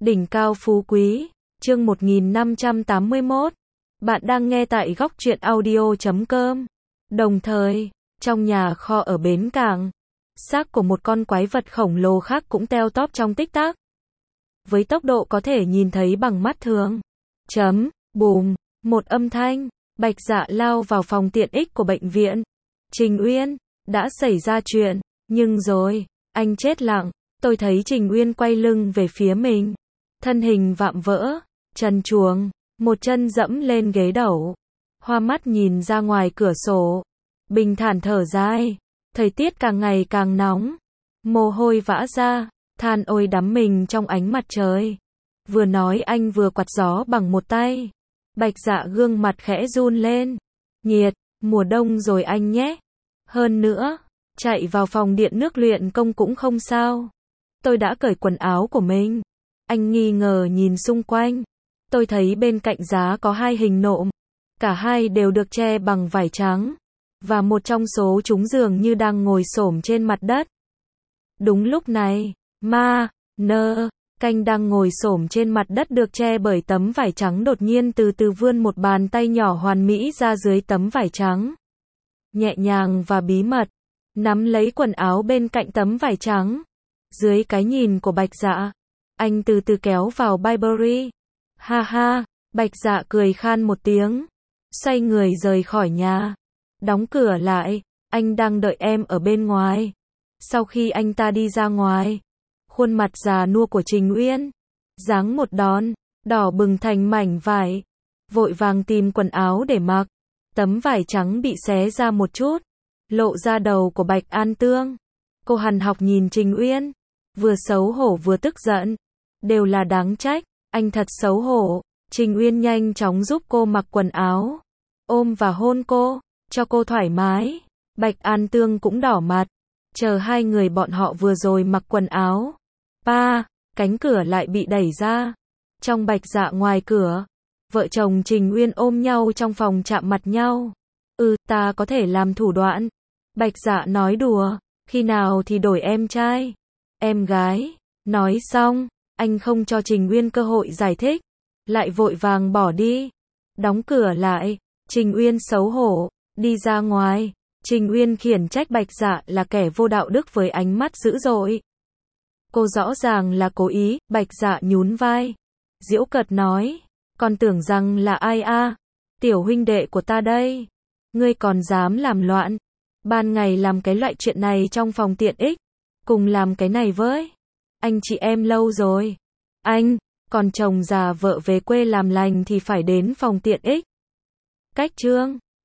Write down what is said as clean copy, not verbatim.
Đỉnh cao phú quý, chương 1581. Bạn đang nghe tại góc truyện audio.com. Đồng thời, trong nhà kho ở bến cảng, xác của một con quái vật khổng lồ khác cũng teo tóp trong tích tắc. Với tốc độ có thể nhìn thấy bằng mắt thường. Bùm, một âm thanh, Bạch Dạ lao vào phòng tiện ích của bệnh viện. Trình Uyên, đã xảy ra chuyện, nhưng rồi, anh chết lặng. Tôi thấy Trình Uyên quay lưng về phía mình. Thân hình vạm vỡ, trần truồng, một chân dẫm lên ghế đẩu. Hoa mắt nhìn ra ngoài cửa sổ. Bình thản thở dài. Thời tiết càng ngày càng nóng. Mồ hôi vã ra, than ôi đắm mình trong ánh mặt trời. Vừa nói anh vừa quạt gió bằng một tay. Bạch Dạ gương mặt khẽ run lên. Nhiệt, mùa đông rồi anh nhé. Hơn nữa, chạy vào phòng điện nước luyện công cũng không sao. Tôi đã cởi quần áo của mình. Anh nghi ngờ nhìn xung quanh. Tôi thấy bên cạnh giá có hai hình nộm. Cả hai đều được che bằng vải trắng. Và một trong số chúng dường như đang ngồi xổm trên mặt đất. Đúng lúc này, Canh đang ngồi xổm trên mặt đất được che bởi tấm vải trắng đột nhiên từ từ vươn một bàn tay nhỏ hoàn mỹ ra dưới tấm vải trắng. Nhẹ nhàng và bí mật, nắm lấy quần áo bên cạnh tấm vải trắng. Dưới cái nhìn của Bạch Dạ, anh từ từ kéo vào Burberry. Ha ha, Bạch Dạ cười khan một tiếng, xoay người rời khỏi nhà. Đóng cửa lại, anh đang đợi em ở bên ngoài. Sau khi anh ta đi ra ngoài, khuôn mặt già nua của Trình Uyên giáng một đòn, đỏ bừng thành mảnh vải. Vội vàng tìm quần áo để mặc. Tấm vải trắng bị xé ra một chút, lộ ra đầu của Bạch An Tương. Cô hằn học nhìn Trình Uyên, vừa xấu hổ vừa tức giận. Đều là đáng trách, anh thật xấu hổ. Trình Uyên nhanh chóng giúp cô mặc quần áo, ôm và hôn cô, cho cô thoải mái. Bạch An Tương cũng đỏ mặt, chờ hai người bọn họ vừa rồi mặc quần áo. Cánh cửa lại bị đẩy ra. Trong Bạch Dạ ngoài cửa, vợ chồng Trình Uyên ôm nhau trong phòng chạm mặt nhau. Ta có thể làm thủ đoạn. Bạch Dạ nói đùa, khi nào thì đổi em trai, em gái. Nói xong, anh không cho Trình Uyên cơ hội giải thích, lại vội vàng bỏ đi. Đóng cửa lại, Trình Uyên xấu hổ, đi ra ngoài. Trình Uyên khiển trách Bạch Dạ là kẻ vô đạo đức với ánh mắt dữ dội. Cô rõ ràng là cố ý. Bạch Dạ nhún vai, giễu cợt nói, con tưởng rằng là ai a? Tiểu huynh đệ của ta đây. Ngươi còn dám làm loạn, ban ngày làm cái loại chuyện này trong phòng tiện ích, cùng làm cái này với anh chị em lâu rồi. Anh, còn chồng già vợ về quê làm lành thì phải đến phòng tiện ích. Cách chương